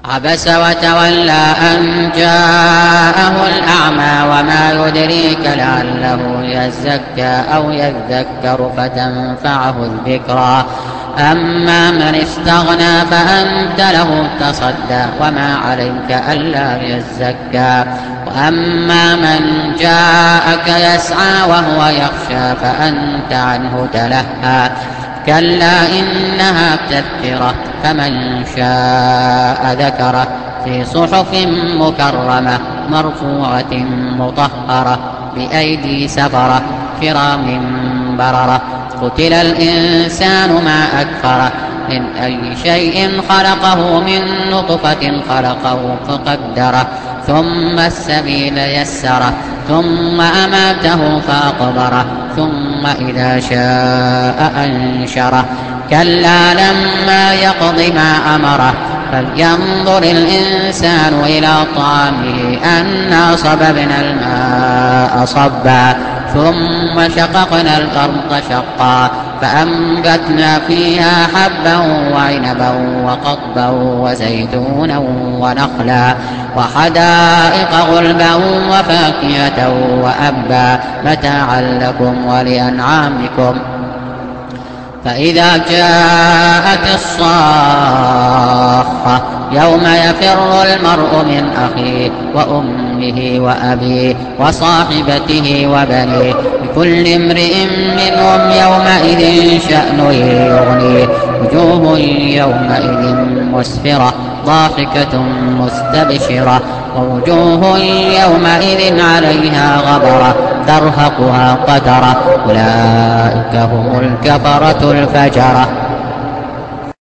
عبس وتولى أن جاءه الأعمى وما يدريك لعله يزكى أو يذكر فتنفعه الذكرى أما من استغنى فأنت له تصدى وما عليك ألا يزكى وأما من جاءك يسعى وهو يخشى فأنت عنه تلهى كلا إنها تذكرة فمن شاء ذكره في صحف مكرمة مرفوعة مطهرة بأيدي سفرة كرام بررة قتل الإنسان ما أكفره من أي شيء خلقه من نطفة خلقه فقدره ثم السبيل يسره ثم أماته فأقبره ثم إذا شاء أنشره كلا لما يقض ما أمره فلينظر الإنسان إلى طعامه أنا صببنا الماء صبا ثم شققنا الأرض شقا فأنبتنا فيها حبا وعنبا وقضبا وزيتونا ونخلا وحدائق غلبا وفاكهة وأبا متاعا لكم ولأنعامكم فإذا جاءت الصاخة يوم يفر المرء من أخيه وأمه وأبيه وصاحبته وبنيه لكل امرئ منهم يومئذ شأن يغنيه وجوه يومئذ مسفرة ضاحكة مستبشرة ووجوه يومئذ عليها غبرة ترهقها قترة أولئك هم الكفرة الفجرة.